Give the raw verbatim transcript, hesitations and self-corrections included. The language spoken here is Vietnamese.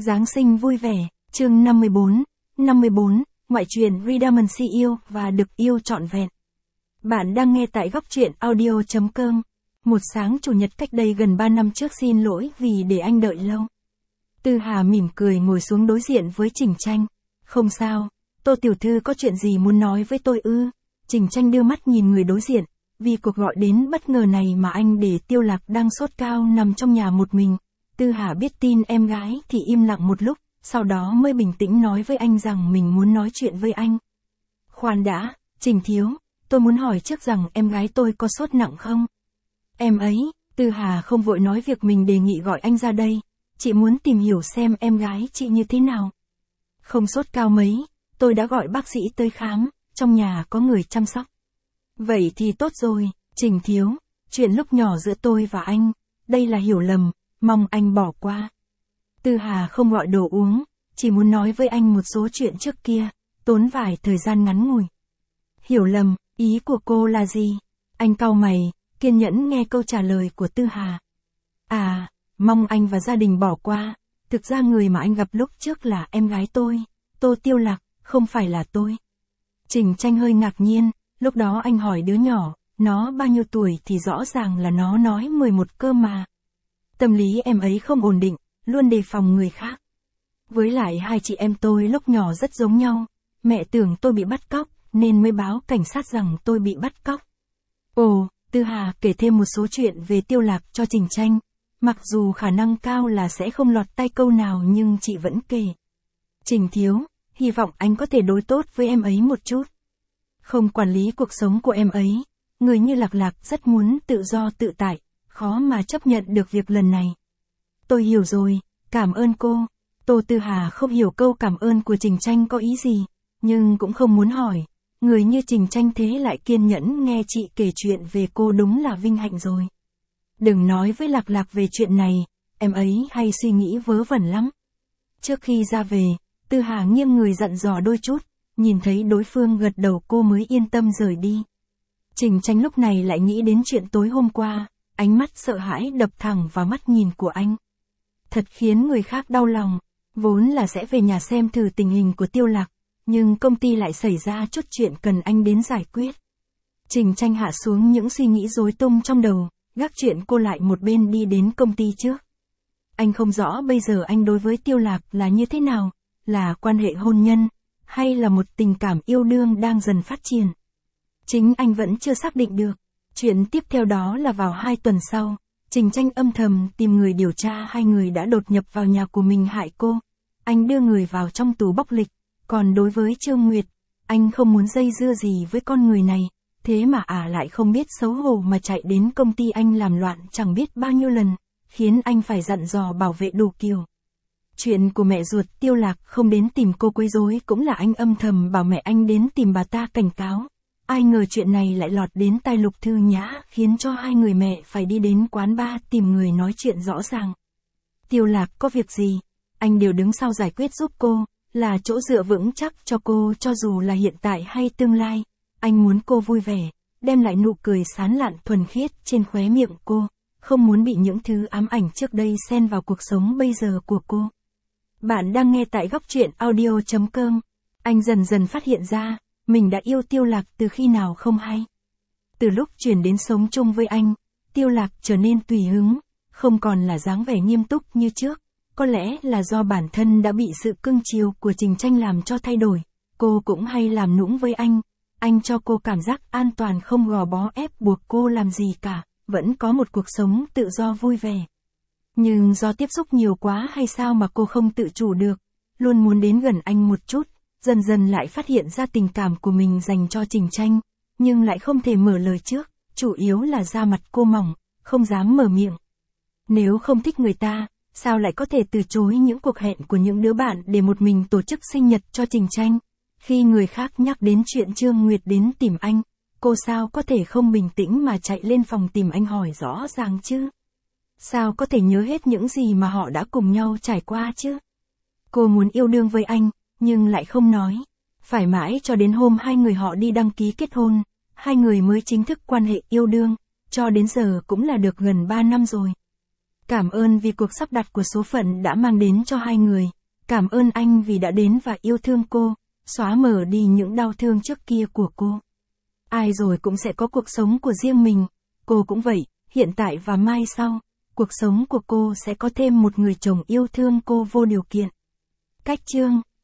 Giáng sinh vui vẻ, chương năm mươi bốn, năm mươi bốn, ngoại truyện Redundancy yêu và được yêu trọn vẹn. Bạn đang nghe tại góc truyện audio chấm com. Một sáng chủ nhật cách đây gần ba năm trước, xin lỗi vì để anh đợi lâu. Tư Hà mỉm cười ngồi xuống đối diện với Trình Tranh. Không sao, Tô tiểu thư có chuyện gì muốn nói với tôi ư? Trình Tranh đưa mắt nhìn người đối diện, vì cuộc gọi đến bất ngờ này mà anh để Tiêu Lạc đang sốt cao nằm trong nhà một mình. Tư Hà biết tin em gái thì im lặng một lúc, sau đó mới bình tĩnh nói với anh rằng mình muốn nói chuyện với anh. Khoan đã, Trình thiếu, tôi muốn hỏi trước rằng em gái tôi có sốt nặng không? Em ấy, Tư Hà không vội nói việc mình đề nghị gọi anh ra đây, chị muốn tìm hiểu xem em gái chị như thế nào. Không sốt cao mấy, tôi đã gọi bác sĩ tới khám, trong nhà có người chăm sóc. Vậy thì tốt rồi, Trình thiếu, chuyện lúc nhỏ giữa tôi và anh, đây là hiểu lầm, mong anh bỏ qua. Tư Hà không gọi đồ uống, chỉ muốn nói với anh một số chuyện trước kia, tốn vài thời gian ngắn ngủi. Hiểu lầm, ý của cô là gì? Anh cau mày, kiên nhẫn nghe câu trả lời của Tư Hà. À, mong anh và gia đình bỏ qua, thực ra người mà anh gặp lúc trước là em gái tôi, Tô Tiêu Lạc, không phải là tôi. Trình Tranh hơi ngạc nhiên, lúc đó anh hỏi đứa nhỏ, nó bao nhiêu tuổi thì rõ ràng là nó nói mười một cơ mà. Tâm lý em ấy không ổn định, luôn đề phòng người khác. Với lại hai chị em tôi lúc nhỏ rất giống nhau, mẹ tưởng tôi bị bắt cóc, nên mới báo cảnh sát rằng tôi bị bắt cóc. Ồ, Tư Hà kể thêm một số chuyện về Tiêu Lạc cho Trình Tranh, mặc dù khả năng cao là sẽ không lọt tay câu nào nhưng chị vẫn kể. Trình thiếu, hy vọng anh có thể đối tốt với em ấy một chút. Không quản lý cuộc sống của em ấy, người như Lạc Lạc rất muốn tự do tự tại, khó mà chấp nhận được việc lần này. Tôi hiểu rồi, cảm ơn cô. Tô Tư Hà không hiểu câu cảm ơn của Trình Tranh có ý gì, nhưng cũng không muốn hỏi. Người như Trình Tranh thế lại kiên nhẫn nghe chị kể chuyện về cô đúng là vinh hạnh rồi. Đừng nói với Lạc Lạc về chuyện này, em ấy hay suy nghĩ vớ vẩn lắm. Trước khi ra về, Tư Hà nghiêng người dặn dò đôi chút, nhìn thấy đối phương gật đầu cô mới yên tâm rời đi. Trình Tranh lúc này lại nghĩ đến chuyện tối hôm qua, ánh mắt sợ hãi đập thẳng vào mắt nhìn của anh. Thật khiến người khác đau lòng, vốn là sẽ về nhà xem thử tình hình của Tiêu Lạc, nhưng công ty lại xảy ra chút chuyện cần anh đến giải quyết. Trình Tranh hạ xuống những suy nghĩ rối tung trong đầu, gác chuyện cô lại một bên đi đến công ty trước. Anh không rõ bây giờ anh đối với Tiêu Lạc là như thế nào, là quan hệ hôn nhân, hay là một tình cảm yêu đương đang dần phát triển. Chính anh vẫn chưa xác định được. Chuyện tiếp theo đó là vào hai tuần sau, Trình Tranh âm thầm tìm người điều tra hai người đã đột nhập vào nhà của mình hại cô. Anh đưa người vào trong tù bóc lịch, còn đối với Trương Nguyệt, anh không muốn dây dưa gì với con người này, thế mà ả à lại không biết xấu hổ mà chạy đến công ty anh làm loạn chẳng biết bao nhiêu lần, khiến anh phải dặn dò bảo vệ đủ kiểu. Chuyện của mẹ ruột Tiêu Lạc không đến tìm cô quấy rối cũng là anh âm thầm bảo mẹ anh đến tìm bà ta cảnh cáo. Ai ngờ chuyện này lại lọt đến tai Lục Thư Nhã, khiến cho hai người mẹ phải đi đến quán bar tìm người nói chuyện rõ ràng. Tiêu Lạc có việc gì, anh đều đứng sau giải quyết giúp cô, là chỗ dựa vững chắc cho cô cho dù là hiện tại hay tương lai. Anh muốn cô vui vẻ, đem lại nụ cười sán lạn thuần khiết trên khóe miệng cô, không muốn bị những thứ ám ảnh trước đây xen vào cuộc sống bây giờ của cô. Bạn đang nghe tại góc truyện audio chấm com. Anh dần dần phát hiện ra, mình đã yêu Tiêu Lạc từ khi nào không hay. Từ lúc chuyển đến sống chung với anh, Tiêu Lạc trở nên tùy hứng, không còn là dáng vẻ nghiêm túc như trước. Có lẽ là do bản thân đã bị sự cưng chiều của Trình Tranh làm cho thay đổi. Cô cũng hay làm nũng với anh. Anh cho cô cảm giác an toàn, không gò bó ép buộc cô làm gì cả, vẫn có một cuộc sống tự do vui vẻ. Nhưng do tiếp xúc nhiều quá hay sao mà cô không tự chủ được, luôn muốn đến gần anh một chút, dần dần lại phát hiện ra tình cảm của mình dành cho Trình Tranh, nhưng lại không thể mở lời trước, chủ yếu là da mặt cô mỏng, không dám mở miệng. Nếu không thích người ta, sao lại có thể từ chối những cuộc hẹn của những đứa bạn để một mình tổ chức sinh nhật cho Trình Tranh? Khi người khác nhắc đến chuyện Trương Nguyệt đến tìm anh, cô sao có thể không bình tĩnh mà chạy lên phòng tìm anh hỏi rõ ràng chứ? Sao có thể nhớ hết những gì mà họ đã cùng nhau trải qua chứ? Cô muốn yêu đương với anh, nhưng lại không nói. Phải mãi cho đến hôm hai người họ đi đăng ký kết hôn, hai người mới chính thức quan hệ yêu đương, cho đến giờ cũng là được gần ba năm rồi. Cảm ơn vì cuộc sắp đặt của số phận đã mang đến cho hai người. Cảm ơn anh vì đã đến và yêu thương cô, xóa mở đi những đau thương trước kia của cô. Ai rồi cũng sẽ có cuộc sống của riêng mình. Cô cũng vậy, hiện tại và mai sau, cuộc sống của cô sẽ có thêm một người chồng yêu thương cô vô điều kiện. Cách chương